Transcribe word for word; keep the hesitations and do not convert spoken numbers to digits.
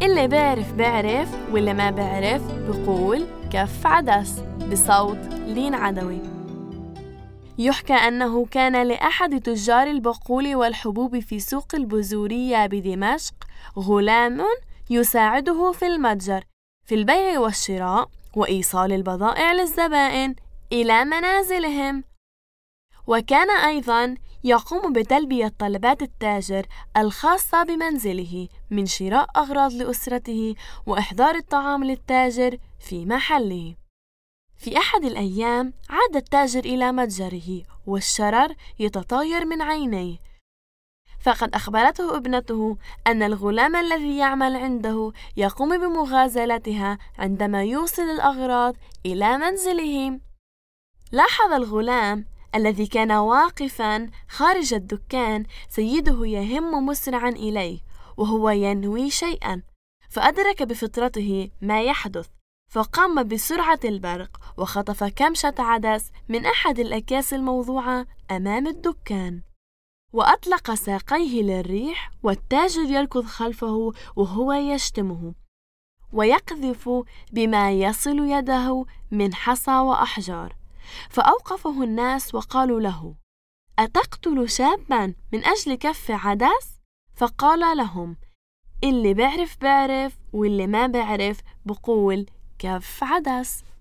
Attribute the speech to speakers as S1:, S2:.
S1: اللي بيعرف بيعرف واللي ما بيعرف بقول كف عدس بصوت لين عدوي. يحكى أنه كان لأحد تجار البقول والحبوب في سوق البزورية بدمشق غلام يساعده في المتجر في البيع والشراء وإيصال البضائع للزبائن إلى منازلهم، وكان أيضاً يقوم بتلبية طلبات التاجر الخاصة بمنزله من شراء أغراض لأسرته وإحضار الطعام للتاجر في محله. في أحد الأيام عاد التاجر إلى متجره والشرر يتطاير من عينيه، فقد أخبرته ابنته أن الغلام الذي يعمل عنده يقوم بمغازلتها عندما يوصل الأغراض إلى منزله. لاحظ الغلام الذي كان واقفاً خارج الدكان سيده يهم مسرعاً إليه وهو ينوي شيئاً، فأدرك بفطرته ما يحدث، فقام بسرعة البرق وخطف كمشة عدس من أحد الأكياس الموضوعة أمام الدكان، وأطلق ساقيه للريح، والتاجر يركض خلفه وهو يشتمه ويقذف بما يصل يده من حصى وأحجار. فأوقفه الناس وقالوا له: أتقتل شاباً من أجل كف عدس؟ فقال لهم: اللي بعرف بعرف واللي ما بعرف بقول كف عدس.